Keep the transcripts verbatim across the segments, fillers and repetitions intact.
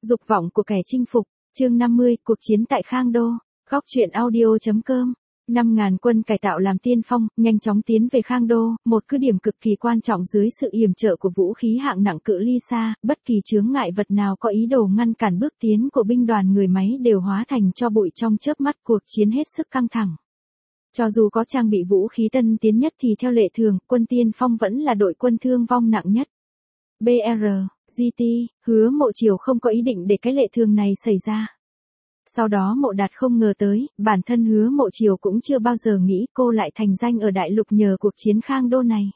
Dục vọng của kẻ chinh phục, chương năm mươi, cuộc chiến tại Khang Đô, góc truyện audio.com. năm ngàn quân cải tạo làm tiên phong, nhanh chóng tiến về Khang Đô, một cứ điểm cực kỳ quan trọng dưới sự yểm trợ của vũ khí hạng nặng cự ly xa, bất kỳ chướng ngại vật nào có ý đồ ngăn cản bước tiến của binh đoàn người máy đều hóa thành tro bụi trong chớp mắt. Cuộc chiến hết sức căng thẳng. Cho dù có trang bị vũ khí tân tiến nhất thì theo lệ thường, quân tiên phong vẫn là đội quân thương vong nặng nhất. bê rờ, giê tê, Hứa Mộ Chiều không có ý định để cái lệ thường này xảy ra. Sau đó Mộ Đạt không ngờ tới, bản thân Hứa Mộ Chiều cũng chưa bao giờ nghĩ cô lại thành danh ở đại lục nhờ cuộc chiến Khang Đô này.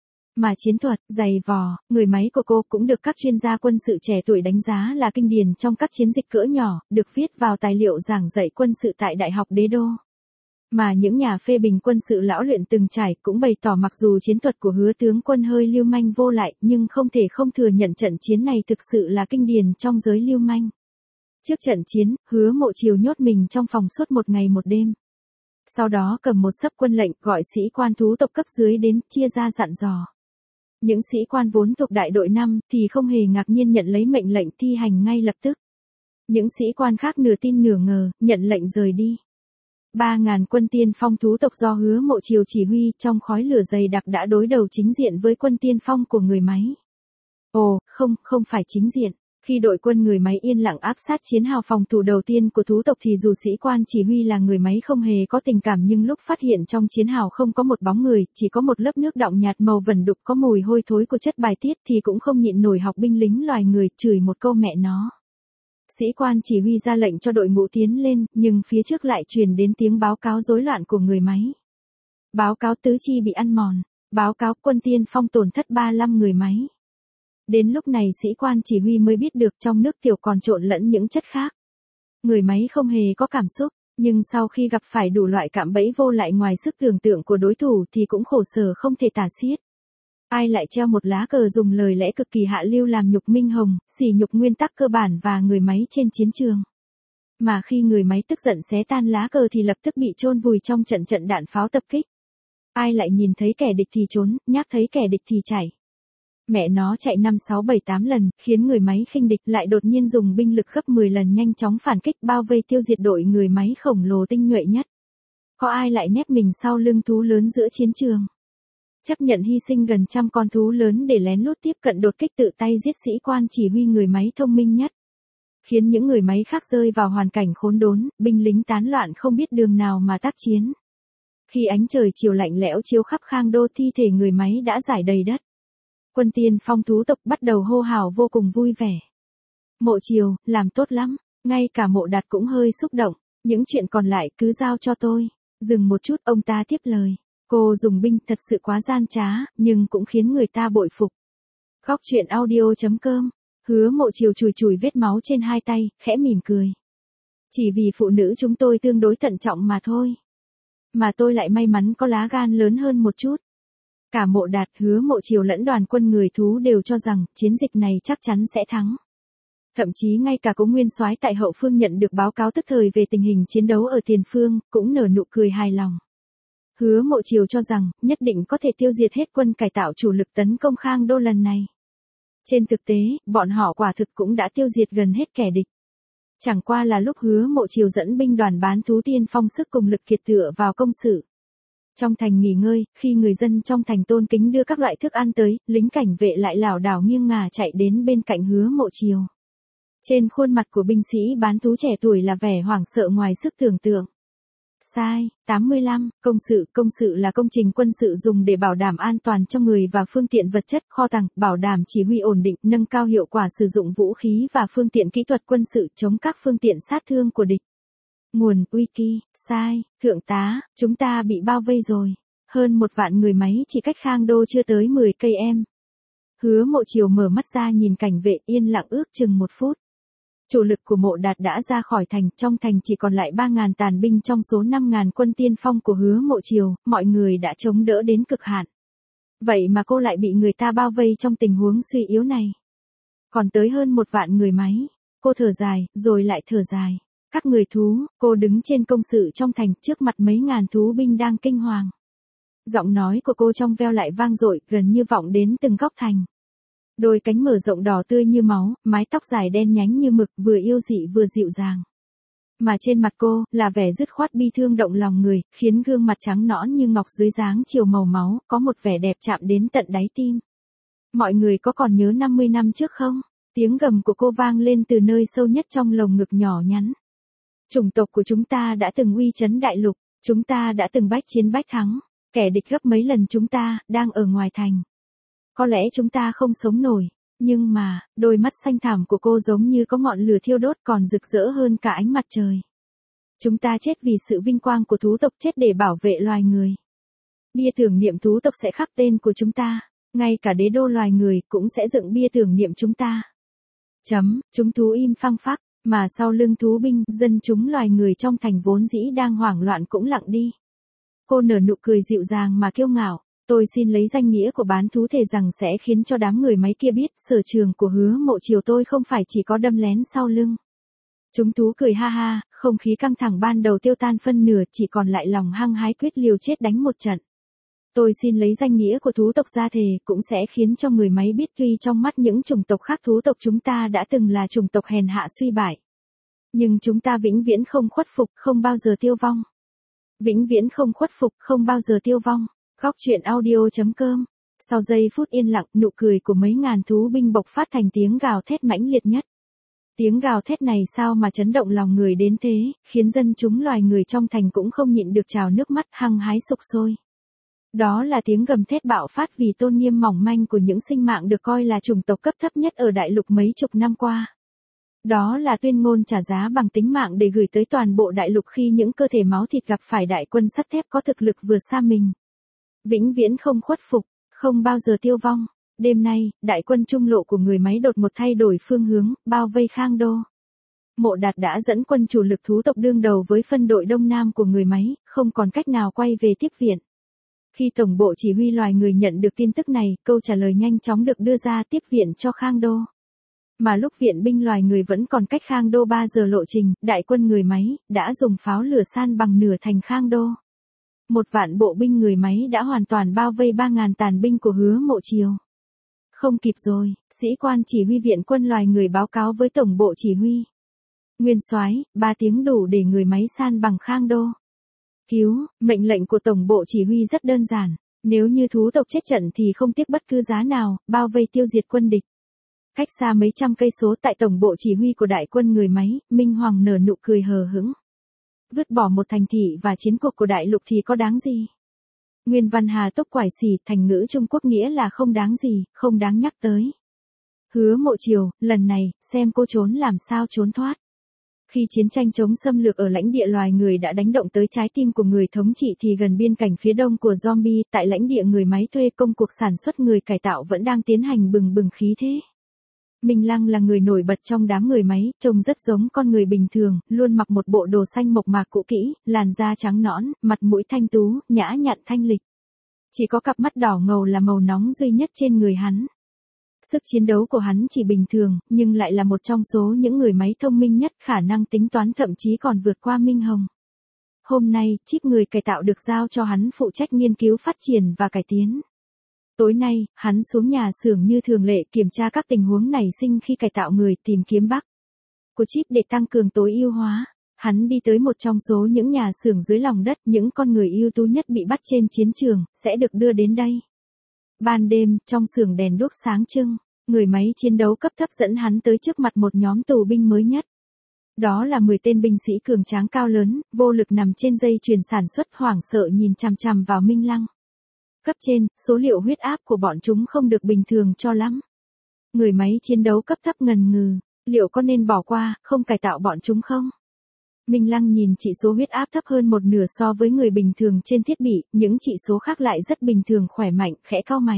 Mà chiến thuật, giày vò, người máy của cô cũng được các chuyên gia quân sự trẻ tuổi đánh giá là kinh điển trong các chiến dịch cỡ nhỏ, được viết vào tài liệu giảng dạy quân sự tại Đại học Đế Đô. Mà những nhà phê bình quân sự lão luyện từng trải cũng bày tỏ mặc dù chiến thuật của Hứa tướng quân hơi lưu manh vô lại, nhưng không thể không thừa nhận trận chiến này thực sự là kinh điển trong giới lưu manh. Trước trận chiến, Hứa Mộ Chiều nhốt mình trong phòng suốt một ngày một đêm. Sau đó cầm một xấp quân lệnh gọi sĩ quan thú tộc cấp dưới đến, chia ra dặn dò. Những sĩ quan vốn thuộc đại đội năm thì không hề ngạc nhiên nhận lấy mệnh lệnh thi hành ngay lập tức. Những sĩ quan khác nửa tin nửa ngờ, nhận lệnh rời đi. Ba ngàn quân tiên phong thú tộc do Hứa Mộ Chiều chỉ huy trong khói lửa dày đặc đã đối đầu chính diện với quân tiên phong của người máy. Ồ, không, không phải chính diện. Khi đội quân người máy yên lặng áp sát chiến hào phòng thủ đầu tiên của thú tộc thì dù sĩ quan chỉ huy là người máy không hề có tình cảm, nhưng lúc phát hiện trong chiến hào không có một bóng người, chỉ có một lớp nước đọng nhạt màu vẩn đục có mùi hôi thối của chất bài tiết thì cũng không nhịn nổi học binh lính loài người, chửi một câu mẹ nó. Sĩ quan chỉ huy ra lệnh cho đội ngũ tiến lên, nhưng phía trước lại truyền đến tiếng báo cáo rối loạn của người máy. Báo cáo tứ chi bị ăn mòn. Báo cáo quân tiên phong tổn thất ba mươi lăm người máy. Đến lúc này sĩ quan chỉ huy mới biết được trong nước tiểu còn trộn lẫn những chất khác. Người máy không hề có cảm xúc, nhưng sau khi gặp phải đủ loại cạm bẫy vô lại ngoài sức tưởng tượng của đối thủ thì cũng khổ sở không thể tả xiết. Ai lại treo một lá cờ dùng lời lẽ cực kỳ hạ lưu làm nhục Minh Hồng, sỉ nhục nguyên tắc cơ bản và người máy trên chiến trường. Mà khi người máy tức giận xé tan lá cờ thì lập tức bị chôn vùi trong trận trận đạn pháo tập kích. Ai lại nhìn thấy kẻ địch thì trốn, nhắc thấy kẻ địch thì chạy. Mẹ nó chạy năm sáu bảy tám lần, khiến người máy khinh địch lại đột nhiên dùng binh lực gấp mười lần nhanh chóng phản kích bao vây tiêu diệt đội người máy khổng lồ tinh nhuệ nhất. Có ai lại nép mình sau lưng thú lớn giữa chiến trường? Chấp nhận hy sinh gần trăm con thú lớn để lén lút tiếp cận đột kích tự tay giết sĩ quan chỉ huy người máy thông minh nhất. Khiến những người máy khác rơi vào hoàn cảnh khốn đốn, binh lính tán loạn không biết đường nào mà tác chiến. Khi ánh trời chiều lạnh lẽo chiếu khắp Khang Đô, thi thể người máy đã rải đầy đất. Quân tiên phong thú tộc bắt đầu hô hào vô cùng vui vẻ. Mộ Chiều, làm tốt lắm, ngay cả Mộ Đạt cũng hơi xúc động, những chuyện còn lại cứ giao cho tôi. Dừng một chút, ông ta tiếp lời. Cô dùng binh thật sự quá gian trá, nhưng cũng khiến người ta bội phục. Góc truyện audio.com. Hứa Mộ Chiều chùi chùi vết máu trên hai tay, khẽ mỉm cười. Chỉ vì phụ nữ chúng tôi tương đối thận trọng mà thôi. Mà tôi lại may mắn có lá gan lớn hơn một chút. Cả Mộ Đạt, Hứa Mộ Chiều lẫn đoàn quân người thú đều cho rằng chiến dịch này chắc chắn sẽ thắng. Thậm chí ngay cả Cố Nguyên Soái tại hậu phương nhận được báo cáo tức thời về tình hình chiến đấu ở tiền phương, cũng nở nụ cười hài lòng. Hứa Mộ Chiều cho rằng nhất định có thể tiêu diệt hết quân cải tạo chủ lực tấn công Khang Đô lần này. Trên thực tế, bọn họ quả thực cũng đã tiêu diệt gần hết kẻ địch. Chẳng qua là lúc Hứa Mộ Chiều dẫn binh đoàn bán thú tiên phong sức cùng lực kiệt tựa vào công sự. Trong thành nghỉ ngơi, khi người dân trong thành tôn kính đưa các loại thức ăn tới, lính cảnh vệ lại lảo đảo nghiêng ngả chạy đến bên cạnh Hứa Mộ Chiều. Trên khuôn mặt của binh sĩ bán thú trẻ tuổi là vẻ hoảng sợ ngoài sức tưởng tượng. Sai, tám mươi lăm, công sự, công sự là công trình quân sự dùng để bảo đảm an toàn cho người và phương tiện vật chất, kho tàng, bảo đảm chỉ huy ổn định, nâng cao hiệu quả sử dụng vũ khí và phương tiện kỹ thuật quân sự chống các phương tiện sát thương của địch. Nguồn, Wiki, sai, thượng tá, chúng ta bị bao vây rồi. Hơn một vạn người máy chỉ cách Khang Đô chưa tới mười cây em. Hứa Mộ Chiều mở mắt ra nhìn cảnh vệ yên lặng ước chừng một phút. Chủ lực của Mộ Đạt đã ra khỏi thành, trong thành chỉ còn lại ba ngàn tàn binh trong số năm ngàn quân tiên phong của Hứa Mộ Chiều, mọi người đã chống đỡ đến cực hạn. Vậy mà cô lại bị người ta bao vây trong tình huống suy yếu này. Còn tới hơn một vạn người máy, cô thở dài, rồi lại thở dài. Các người thú, cô đứng trên công sự trong thành trước mặt mấy ngàn thú binh đang kinh hoàng. Giọng nói của cô trong veo lại vang dội, gần như vọng đến từng góc thành. Đôi cánh mở rộng đỏ tươi như máu, mái tóc dài đen nhánh như mực, vừa yêu dị vừa dịu dàng. Mà trên mặt cô, là vẻ dứt khoát bi thương động lòng người, khiến gương mặt trắng nõn như ngọc dưới dáng chiều màu máu, có một vẻ đẹp chạm đến tận đáy tim. Mọi người có còn nhớ năm mươi năm trước không? Tiếng gầm của cô vang lên từ nơi sâu nhất trong lồng ngực nhỏ nhắn. Chủng tộc của chúng ta đã từng uy chấn đại lục, chúng ta đã từng bách chiến bách thắng, kẻ địch gấp mấy lần chúng ta, đang ở ngoài thành. Có lẽ chúng ta không sống nổi, nhưng mà, đôi mắt xanh thẳm của cô giống như có ngọn lửa thiêu đốt còn rực rỡ hơn cả ánh mặt trời. Chúng ta chết vì sự vinh quang của thú tộc, chết để bảo vệ loài người. Bia tưởng niệm thú tộc sẽ khắc tên của chúng ta, ngay cả đế đô loài người cũng sẽ dựng bia tưởng niệm chúng ta. Chấm, chúng thú im phăng phắc, mà sau lưng thú binh, dân chúng loài người trong thành vốn dĩ đang hoảng loạn cũng lặng đi. Cô nở nụ cười dịu dàng mà kiêu ngạo. Tôi xin lấy danh nghĩa của bán thú thề rằng sẽ khiến cho đám người máy kia biết sở trường của Hứa Mộ Chiều tôi không phải chỉ có đâm lén sau lưng. Chúng thú cười ha ha, không khí căng thẳng ban đầu tiêu tan phân nửa, chỉ còn lại lòng hăng hái quyết liều chết đánh một trận. Tôi xin lấy danh nghĩa của thú tộc ra thề cũng sẽ khiến cho người máy biết tuy trong mắt những chủng tộc khác thú tộc chúng ta đã từng là chủng tộc hèn hạ suy bại. Nhưng chúng ta vĩnh viễn không khuất phục, không bao giờ tiêu vong. Vĩnh viễn không khuất phục, không bao giờ tiêu vong. Góc truyện audio chấm com. Sau giây phút yên lặng, nụ cười của mấy ngàn thú binh bộc phát thành tiếng gào thét mãnh liệt nhất. Tiếng gào thét này sao mà chấn động lòng người đến thế, khiến dân chúng loài người trong thành cũng không nhịn được trào nước mắt hăng hái sục sôi. Đó là tiếng gầm thét bạo phát vì tôn nghiêm mỏng manh của những sinh mạng được coi là chủng tộc cấp thấp nhất ở đại lục mấy chục năm qua. Đó là tuyên ngôn trả giá bằng tính mạng để gửi tới toàn bộ đại lục khi những cơ thể máu thịt gặp phải đại quân sắt thép có thực lực vượt xa mình. Vĩnh viễn không khuất phục, không bao giờ tiêu vong. Đêm nay, đại quân trung lộ của người máy đột một thay đổi phương hướng, bao vây Khang Đô. Mộ Đạt đã dẫn quân chủ lực thú tộc đương đầu với phân đội đông nam của người máy, không còn cách nào quay về tiếp viện. Khi Tổng bộ Chỉ huy loài người nhận được tin tức này, câu trả lời nhanh chóng được đưa ra tiếp viện cho Khang Đô. Mà lúc viện binh loài người vẫn còn cách Khang Đô ba giờ lộ trình, đại quân người máy đã dùng pháo lửa san bằng nửa thành Khang Đô. Một vạn bộ binh người máy đã hoàn toàn bao vây ba ngàn tàn binh của Hứa Mộ Chiều. Không kịp rồi, sĩ quan chỉ huy viện quân loài người báo cáo với Tổng bộ Chỉ huy. Nguyên soái, ba tiếng đủ để người máy san bằng Khang Đô. Cứu, mệnh lệnh của Tổng bộ Chỉ huy rất đơn giản, nếu như thú tộc chết trận thì không tiếc bất cứ giá nào, bao vây tiêu diệt quân địch. Cách xa mấy trăm cây số tại Tổng bộ Chỉ huy của đại quân người máy, Minh Hoàng nở nụ cười hờ hững. Vứt bỏ một thành thị và chiến cuộc của đại lục thì có đáng gì? Nguyên văn Hà Tốc quải xỉ, thành ngữ Trung Quốc nghĩa là không đáng gì, không đáng nhắc tới. Hứa Mộ Chiều, lần này, xem cô trốn làm sao trốn thoát. Khi chiến tranh chống xâm lược ở lãnh địa loài người đã đánh động tới trái tim của người thống trị thì gần biên cảnh phía đông của zombie, tại lãnh địa người máy thuê công cuộc sản xuất người cải tạo vẫn đang tiến hành bừng bừng khí thế. Minh Lăng là người nổi bật trong đám người máy, trông rất giống con người bình thường, luôn mặc một bộ đồ xanh mộc mạc cũ kỹ, làn da trắng nõn, mặt mũi thanh tú, nhã nhặn thanh lịch. Chỉ có cặp mắt đỏ ngầu là màu nóng duy nhất trên người hắn. Sức chiến đấu của hắn chỉ bình thường, nhưng lại là một trong số những người máy thông minh nhất, khả năng tính toán thậm chí còn vượt qua Minh Hồng. Hôm nay, chip người cải tạo được giao cho hắn phụ trách nghiên cứu phát triển và cải tiến. Tối nay, hắn xuống nhà xưởng như thường lệ kiểm tra các tình huống nảy sinh khi cải tạo người, tìm kiếm bug của chip để tăng cường tối ưu hóa. Hắn đi tới một trong số những nhà xưởng dưới lòng đất, những con người ưu tú nhất bị bắt trên chiến trường, sẽ được đưa đến đây. Ban đêm, trong xưởng đèn đuốc sáng trưng, người máy chiến đấu cấp thấp dẫn hắn tới trước mặt một nhóm tù binh mới nhất. Đó là mười tên binh sĩ cường tráng cao lớn, vô lực nằm trên dây chuyền sản xuất, hoảng sợ nhìn chằm chằm vào Minh Lăng. Cấp trên, số liệu huyết áp của bọn chúng không được bình thường cho lắm. Người máy chiến đấu cấp thấp ngần ngừ, liệu có nên bỏ qua, không cải tạo bọn chúng không? Minh Lăng nhìn chỉ số huyết áp thấp hơn một nửa so với người bình thường trên thiết bị, những chỉ số khác lại rất bình thường khỏe mạnh, khẽ cau mày.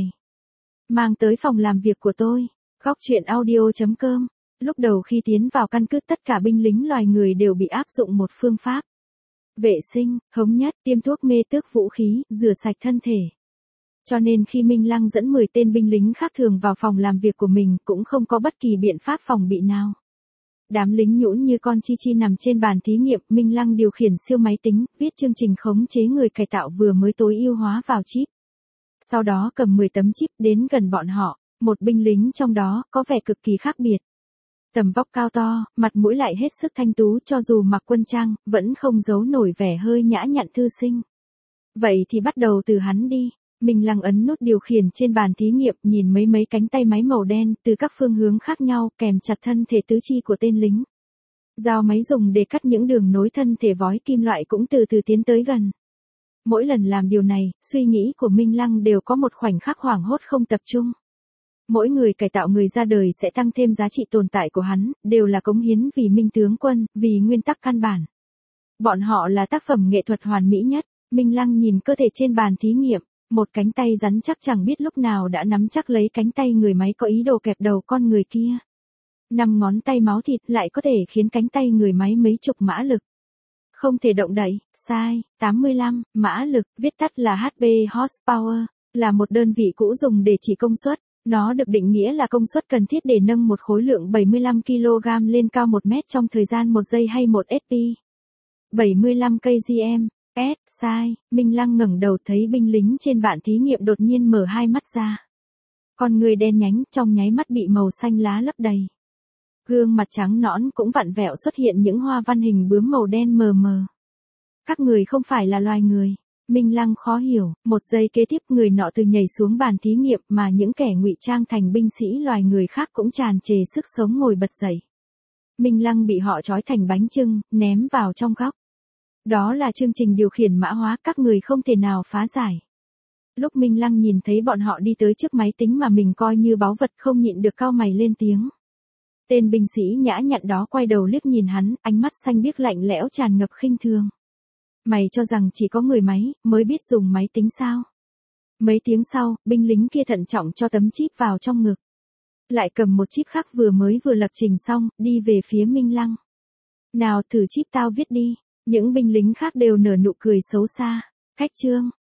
Mang tới phòng làm việc của tôi. Góc truyện audio chấm com. Lúc đầu khi tiến vào căn cứ tất cả binh lính loài người đều bị áp dụng một phương pháp. Vệ sinh, thống nhất, tiêm thuốc mê tước vũ khí, rửa sạch thân thể. Cho nên khi Minh Lăng dẫn mười tên binh lính khác thường vào phòng làm việc của mình cũng không có bất kỳ biện pháp phòng bị nào. Đám lính nhũn như con chi chi nằm trên bàn thí nghiệm, Minh Lăng điều khiển siêu máy tính, viết chương trình khống chế người cải tạo vừa mới tối ưu hóa vào chip. Sau đó cầm mười tấm chip đến gần bọn họ, Một binh lính trong đó có vẻ cực kỳ khác biệt. Tầm vóc cao to, mặt mũi lại hết sức thanh tú, cho dù mặc quân trang, vẫn không giấu nổi vẻ hơi nhã nhặn thư sinh. Vậy thì bắt đầu từ hắn đi. Minh Lăng ấn nút điều khiển trên bàn thí nghiệm, nhìn mấy mấy cánh tay máy màu đen từ các phương hướng khác nhau kèm chặt thân thể tứ chi của tên lính. Dao máy dùng để cắt những đường nối thân thể vói kim loại cũng từ từ tiến tới gần. Mỗi lần làm điều này, suy nghĩ của Minh Lăng đều có một khoảnh khắc hoảng hốt không tập trung. Mỗi người cải tạo người ra đời sẽ tăng thêm giá trị tồn tại của hắn, đều là cống hiến vì Minh tướng quân, vì nguyên tắc căn bản. Bọn họ là tác phẩm nghệ thuật hoàn mỹ nhất. Minh Lăng nhìn cơ thể trên bàn thí nghiệm, một cánh tay rắn chắc chẳng biết lúc nào đã nắm chắc lấy cánh tay người máy có ý đồ kẹp đầu con người kia. Năm ngón tay máu thịt lại có thể khiến cánh tay người máy mấy chục mã lực. Không thể động đậy, sai, tám mươi lăm, mã lực, viết tắt là hát pê horsepower, là một đơn vị cũ dùng để chỉ công suất. Nó được định nghĩa là công suất cần thiết để nâng một khối lượng bảy mươi lăm ki lô gam lên cao một mét trong thời gian một giây hay một ét pê. bảy mươi lăm ki lô gam, S, sai, Minh Lăng ngẩng đầu thấy binh lính trên bàn thí nghiệm đột nhiên mở hai mắt ra. Con người đen nhánh trong nháy mắt bị màu xanh lá lấp đầy. Gương mặt trắng nõn cũng vặn vẹo xuất hiện những hoa văn hình bướm màu đen mờ mờ. Các người không phải là loài người. Minh Lăng khó hiểu, một giây kế tiếp người nọ từ nhảy xuống bàn thí nghiệm mà những kẻ ngụy trang thành binh sĩ loài người khác cũng tràn trề sức sống ngồi bật dậy. Minh Lăng bị họ trói thành bánh chưng, ném vào trong góc. Đó là chương trình điều khiển mã hóa, các người không thể nào phá giải. Lúc Minh Lăng nhìn thấy bọn họ đi tới trước máy tính mà mình coi như báu vật không nhịn được cau mày lên tiếng. Tên binh sĩ nhã nhặn đó quay đầu liếc nhìn hắn, ánh mắt xanh biếc lạnh lẽo tràn ngập khinh thường. Mày cho rằng chỉ có người máy mới biết dùng máy tính sao? Mấy tiếng sau, binh lính kia thận trọng cho tấm chip vào trong ngực. Lại cầm một chip khác vừa mới vừa lập trình xong, đi về phía Minh Lăng. Nào thử chip tao viết đi. Những binh lính khác đều nở nụ cười xấu xa. Cách chương.